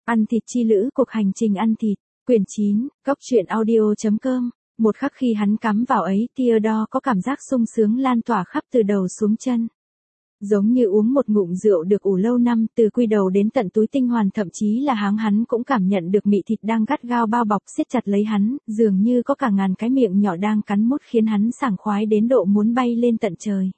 Ăn thịt chi lữ, cuộc hành trình ăn thịt, quyển 9, Cốc truyện audio.com. Một khắc khi hắn cắm vào ấy, Theodore có cảm giác sung sướng lan tỏa khắp từ đầu xuống chân. Giống như uống một ngụm rượu được ủ lâu năm, từ quy đầu đến tận túi tinh hoàn, thậm chí là háng hắn cũng cảm nhận được mị thịt đang gắt gao bao bọc siết chặt lấy hắn, dường như có cả ngàn cái miệng nhỏ đang cắn mút khiến hắn sảng khoái đến độ muốn bay lên tận trời.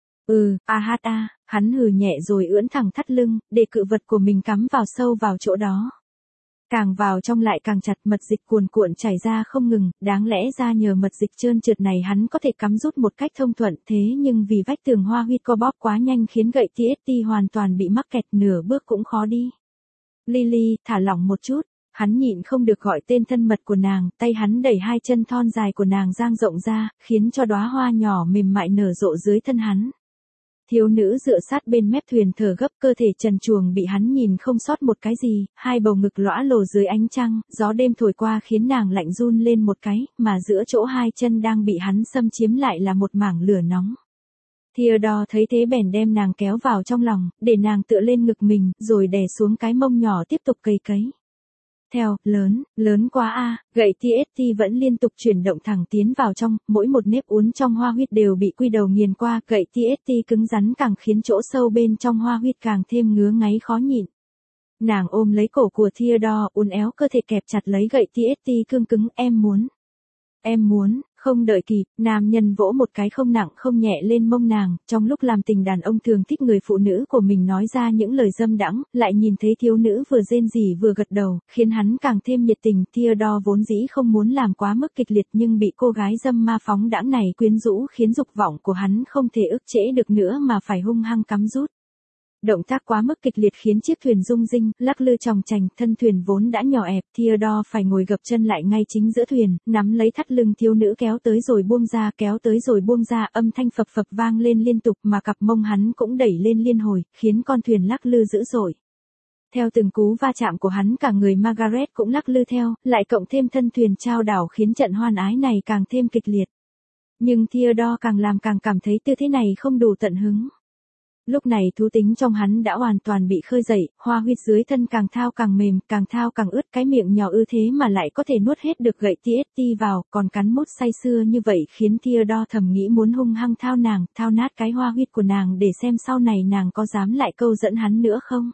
Hắn hừ nhẹ rồi ưỡn thẳng thắt lưng, để cự vật của mình cắm vào sâu vào chỗ đó. Càng vào trong lại càng chặt, mật dịch cuồn cuộn chảy ra không ngừng, đáng lẽ ra nhờ mật dịch trơn trượt này hắn có thể cắm rút một cách thông thuận, thế nhưng vì vách tường hoa huyết co bóp quá nhanh khiến gậy TST hoàn toàn bị mắc kẹt, nửa bước cũng khó đi. Lily, thả lỏng một chút. Hắn nhịn không được gọi tên thân mật của nàng, tay hắn đẩy hai chân thon dài của nàng dang rộng ra, khiến cho đóa hoa nhỏ mềm mại nở rộ dưới thân hắn. Thiếu nữ dựa sát bên mép thuyền thở gấp, cơ thể trần truồng bị hắn nhìn không sót một cái gì, hai bầu ngực lõa lồ dưới ánh trăng, gió đêm thổi qua khiến nàng lạnh run lên một cái, mà giữa chỗ hai chân đang bị hắn xâm chiếm lại là một mảng lửa nóng. Theodore thấy thế bèn đem nàng kéo vào trong lòng, để nàng tựa lên ngực mình, rồi đè xuống cái mông nhỏ tiếp tục cầy cấy. Theo, lớn quá a, gậy TST vẫn liên tục chuyển động thẳng tiến vào trong, mỗi một nếp uốn trong hoa huyết đều bị quy đầu nghiền qua, gậy TST cứng rắn càng khiến chỗ sâu bên trong hoa huyết càng thêm ngứa ngáy khó nhịn. Nàng ôm lấy cổ của Theodore, uốn éo cơ thể kẹp chặt lấy gậy TST cương cứng, em muốn, không đợi kịp, nam nhân vỗ một cái không nặng không nhẹ lên mông nàng, trong lúc làm tình đàn ông thường thích người phụ nữ của mình nói ra những lời dâm đãng, lại nhìn thấy thiếu nữ vừa rên rỉ vừa gật đầu, khiến hắn càng thêm nhiệt tình. Theodore vốn dĩ không muốn làm quá mức kịch liệt nhưng bị cô gái dâm ma phóng đãng này quyến rũ khiến dục vọng của hắn không thể ức chế được nữa mà phải hung hăng cắm rút. Động tác quá mức kịch liệt khiến chiếc thuyền rung rinh, lắc lư chòng chành, thân thuyền vốn đã nhỏ ẹp, Theodore phải ngồi gập chân lại ngay chính giữa thuyền, nắm lấy thắt lưng thiếu nữ kéo tới rồi buông ra, âm thanh phập phập vang lên liên tục mà cặp mông hắn cũng đẩy lên liên hồi, khiến con thuyền lắc lư dữ dội. Theo từng cú va chạm của hắn, cả người Margaret cũng lắc lư theo, lại cộng thêm thân thuyền chao đảo khiến trận hoan ái này càng thêm kịch liệt. Nhưng Theodore càng làm càng cảm thấy tư thế này không đủ tận hứng. Lúc này thú tính trong hắn đã hoàn toàn bị khơi dậy, hoa huyết dưới thân càng thao càng mềm, càng thao càng ướt, cái miệng nhỏ ư thế mà lại có thể nuốt hết được gậy TST vào, còn cắn mút say sưa như vậy khiến Theodore thầm nghĩ muốn hung hăng thao nát cái hoa huyết của nàng để xem sau này nàng có dám lại câu dẫn hắn nữa không.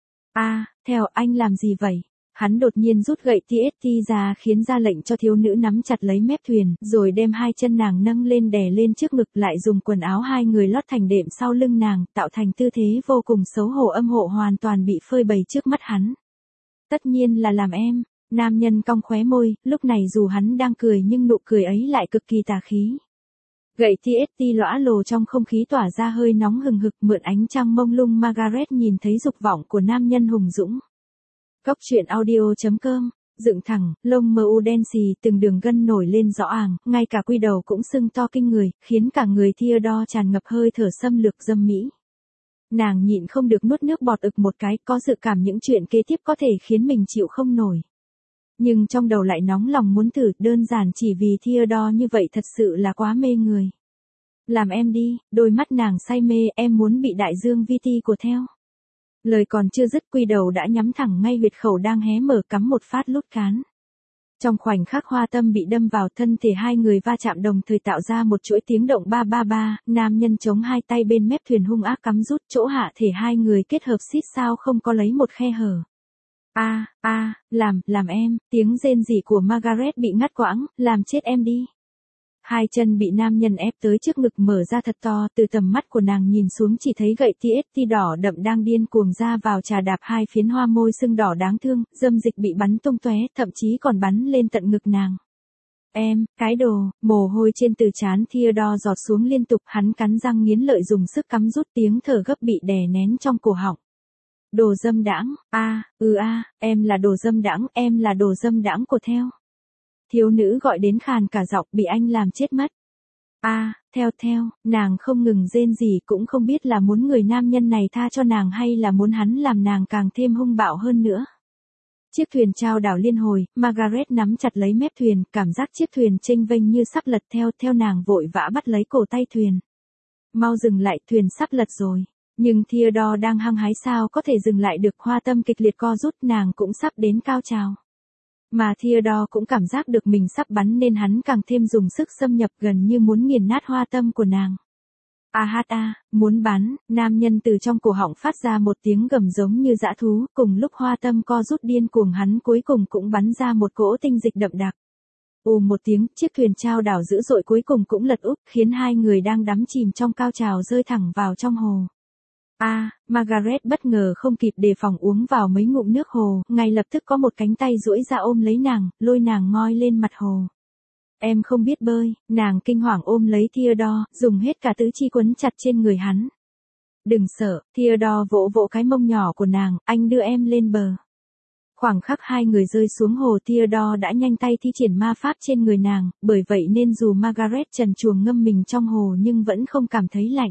Theo anh làm gì vậy? Hắn đột nhiên rút gậy TST ra khiến ra lệnh cho thiếu nữ nắm chặt lấy mép thuyền, rồi đem hai chân nàng nâng lên đè lên trước ngực, lại dùng quần áo hai người lót thành đệm sau lưng nàng, tạo thành tư thế vô cùng xấu hổ âm hộ hoàn toàn bị phơi bày trước mắt hắn. Tất nhiên là làm em, nam nhân cong khóe môi, lúc này dù hắn đang cười nhưng nụ cười ấy lại cực kỳ tà khí. Gậy TST lõa lồ trong không khí tỏa ra hơi nóng hừng hực, mượn ánh trăng mông lung Margaret nhìn thấy dục vọng của nam nhân hùng dũng. Cốc truyện audio.com, dựng thẳng, lông mờ u đen xì, từng đường gân nổi lên rõ àng, ngay cả quy đầu cũng sưng to kinh người, khiến cả người Theodore tràn ngập hơi thở xâm lược dâm mỹ. Nàng nhịn không được nuốt nước bọt ực một cái, có dự cảm những chuyện kế tiếp có thể khiến mình chịu không nổi. Nhưng trong đầu lại nóng lòng muốn thử, đơn giản chỉ vì Theodore như vậy thật sự là quá mê người. Làm em đi, đôi mắt nàng say mê, em muốn bị đại dương VT của theo. Lời còn chưa dứt, quy đầu đã nhắm thẳng ngay huyệt khẩu đang hé mở, cắm một phát lút cán. Trong khoảnh khắc hoa tâm bị đâm vào, thân thể hai người va chạm đồng thời tạo ra một chuỗi tiếng động ba ba ba, nam nhân chống hai tay bên mép thuyền hung ác cắm rút, chỗ hạ thể hai người kết hợp xít sao không có lấy một khe hở. Làm em, tiếng rên rỉ của Margaret bị ngắt quãng, làm chết em đi. Hai chân bị nam nhân ép tới trước ngực mở ra thật to, từ tầm mắt của nàng nhìn xuống chỉ thấy gậy TST đỏ đậm đang điên cuồng ra vào chà đạp hai phiến hoa môi sưng đỏ đáng thương, dâm dịch bị bắn tung tóe, thậm chí còn bắn lên tận ngực nàng. Em, cái đồ, mồ hôi trên từ trán Theodore giọt xuống liên tục, hắn cắn răng nghiến lợi dùng sức cắm rút, tiếng thở gấp bị đè nén trong cổ họng. Đồ dâm đãng, em là đồ dâm đãng, em là đồ dâm đãng của theo. Thiếu nữ gọi đến khàn cả giọng, bị anh làm chết mất. Theo, nàng không ngừng rên rỉ, cũng không biết là muốn người nam nhân này tha cho nàng hay là muốn hắn làm nàng càng thêm hung bạo hơn nữa. Chiếc thuyền chao đảo liên hồi, Margaret nắm chặt lấy mép thuyền, cảm giác chiếc thuyền chênh vênh như sắp lật theo nàng vội vã bắt lấy cổ tay thuyền. Mau dừng lại, thuyền sắp lật rồi. Nhưng Theodore đang hăng hái sao có thể dừng lại được, hoa tâm kịch liệt co rút, nàng cũng sắp đến cao trào. Mà Theodore cũng cảm giác được mình sắp bắn nên hắn càng thêm dùng sức xâm nhập, gần như muốn nghiền nát hoa tâm của nàng. Muốn bắn, nam nhân từ trong cổ họng phát ra một tiếng gầm giống như dã thú, cùng lúc hoa tâm co rút điên cuồng, hắn cuối cùng cũng bắn ra một cỗ tinh dịch đậm đặc. Một tiếng, chiếc thuyền chao đảo dữ dội cuối cùng cũng lật úp, khiến hai người đang đắm chìm trong cao trào rơi thẳng vào trong hồ. Margaret bất ngờ không kịp đề phòng uống vào mấy ngụm nước hồ, ngay lập tức có một cánh tay duỗi ra ôm lấy nàng, lôi nàng ngoi lên mặt hồ. Em không biết bơi, nàng kinh hoàng ôm lấy Theodore, dùng hết cả tứ chi quấn chặt trên người hắn. Đừng sợ, Theodore vỗ vỗ cái mông nhỏ của nàng, anh đưa em lên bờ. Khoảng khắc hai người rơi xuống hồ, Theodore đã nhanh tay thi triển ma pháp trên người nàng, bởi vậy nên dù Margaret trần truồng ngâm mình trong hồ nhưng vẫn không cảm thấy lạnh.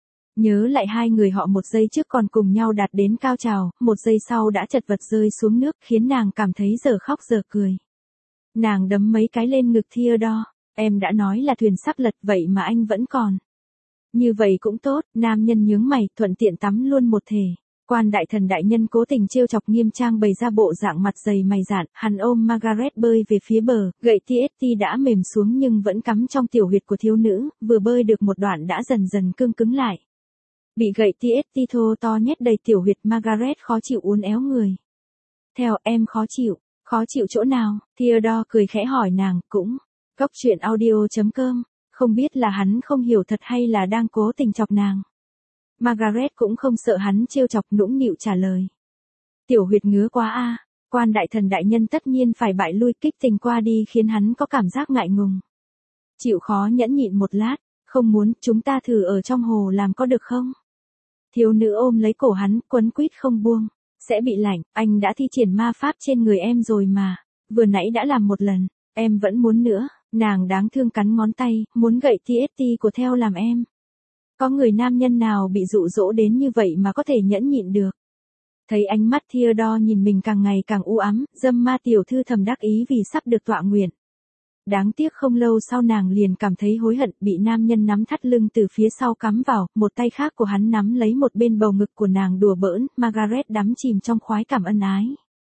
Nhớ lại hai người họ một giây trước còn cùng nhau đạt đến cao trào, một giây sau đã chật vật rơi xuống nước, khiến nàng cảm thấy giờ khóc giờ cười. Nàng đấm mấy cái lên ngực Theodore, em đã nói là thuyền sắp lật vậy mà anh vẫn còn. Như vậy cũng tốt, nam nhân nhướng mày, thuận tiện tắm luôn một thể. Quan đại thần đại nhân cố tình trêu chọc Nghiêm Trang bày ra bộ dạng mặt dày mày dạn, hắn ôm Margaret bơi về phía bờ, gậy TST đã mềm xuống nhưng vẫn cắm trong tiểu huyệt của thiếu nữ, vừa bơi được một đoạn đã dần dần cương cứng lại. Bị gậy TST thô to nhét đầy tiểu huyệt, Margaret khó chịu uốn éo người. Theo em khó chịu chỗ nào? Theodore cười khẽ hỏi nàng, cũng. Góc chuyện audio.com, không biết là hắn không hiểu thật hay là đang cố tình chọc nàng. Margaret cũng không sợ hắn trêu chọc, nũng nịu trả lời. Tiểu huyệt ngứa quá Quan đại thần đại nhân tất nhiên phải bại lui, kích tình qua đi khiến hắn có cảm giác ngại ngùng. Chịu khó nhẫn nhịn một lát, không muốn, chúng ta thử ở trong hồ làm có được không? Thiếu nữ ôm lấy cổ hắn, quấn quýt không buông. Sẽ bị lạnh, anh đã thi triển ma pháp trên người em rồi mà. Vừa nãy đã làm một lần, em vẫn muốn nữa. Nàng đáng thương cắn ngón tay, muốn gậy TST của theo làm em. Có người nam nhân nào bị dụ dỗ đến như vậy mà có thể nhẫn nhịn được. Thấy ánh mắt Theodore nhìn mình càng ngày càng u ám, dâm ma tiểu thư thầm đắc ý vì sắp được tọa nguyện. Đáng tiếc không lâu sau nàng liền cảm thấy hối hận, bị nam nhân nắm thắt lưng từ phía sau cắm vào, một tay khác của hắn nắm lấy một bên bầu ngực của nàng đùa bỡn, Margaret đắm chìm trong khoái cảm ân ái.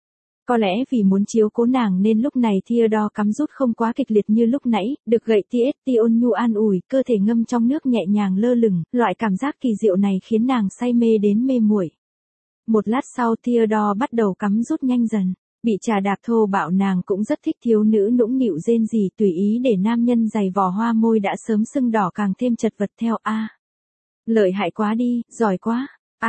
Có lẽ vì muốn chiếu cố nàng nên lúc này Theodore cắm rút không quá kịch liệt như lúc nãy, được gậy TST ôn nhu an ủi, cơ thể ngâm trong nước nhẹ nhàng lơ lửng, loại cảm giác kỳ diệu này khiến nàng say mê đến mê muội. Một lát sau Theodore bắt đầu cắm rút nhanh dần. Bị chà đạp thô bạo nàng cũng rất thích, thiếu nữ nũng nịu rên rỉ tùy ý để nam nhân giày vò, hoa môi đã sớm sưng đỏ càng thêm chật vật theo. Lợi hại quá đi, giỏi quá.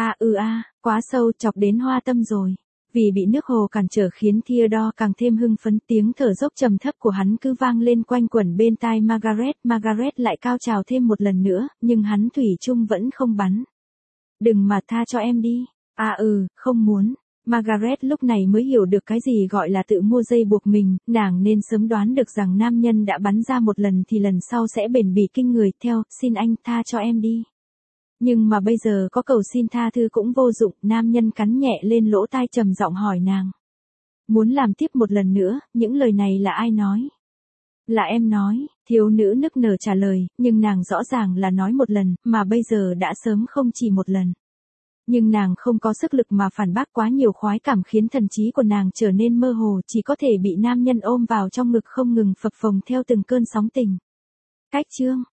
Quá sâu, chọc đến hoa tâm rồi. Vì bị nước hồ cản trở khiến Theodore càng thêm hưng phấn, tiếng thở dốc trầm thấp của hắn cứ vang lên quanh quẩn bên tai Margaret lại cao trào thêm một lần nữa, nhưng hắn thủy chung vẫn không bắn. Đừng mà, tha cho em đi. Không muốn. Margaret lúc này mới hiểu được cái gì gọi là tự mua dây buộc mình, nàng nên sớm đoán được rằng nam nhân đã bắn ra một lần thì lần sau sẽ bền bỉ kinh người. Theo, xin anh tha cho em đi. Nhưng mà bây giờ có cầu xin tha thứ cũng vô dụng, nam nhân cắn nhẹ lên lỗ tai trầm giọng hỏi nàng. Muốn làm tiếp một lần nữa, những lời này là ai nói? Là em nói, thiếu nữ nức nở trả lời, nhưng nàng rõ ràng là nói một lần, mà bây giờ đã sớm không chỉ một lần. Nhưng nàng không có sức lực mà phản bác, quá nhiều khoái cảm khiến thần trí của nàng trở nên mơ hồ, chỉ có thể bị nam nhân ôm vào trong ngực không ngừng phập phồng theo từng cơn sóng tình. Cách chương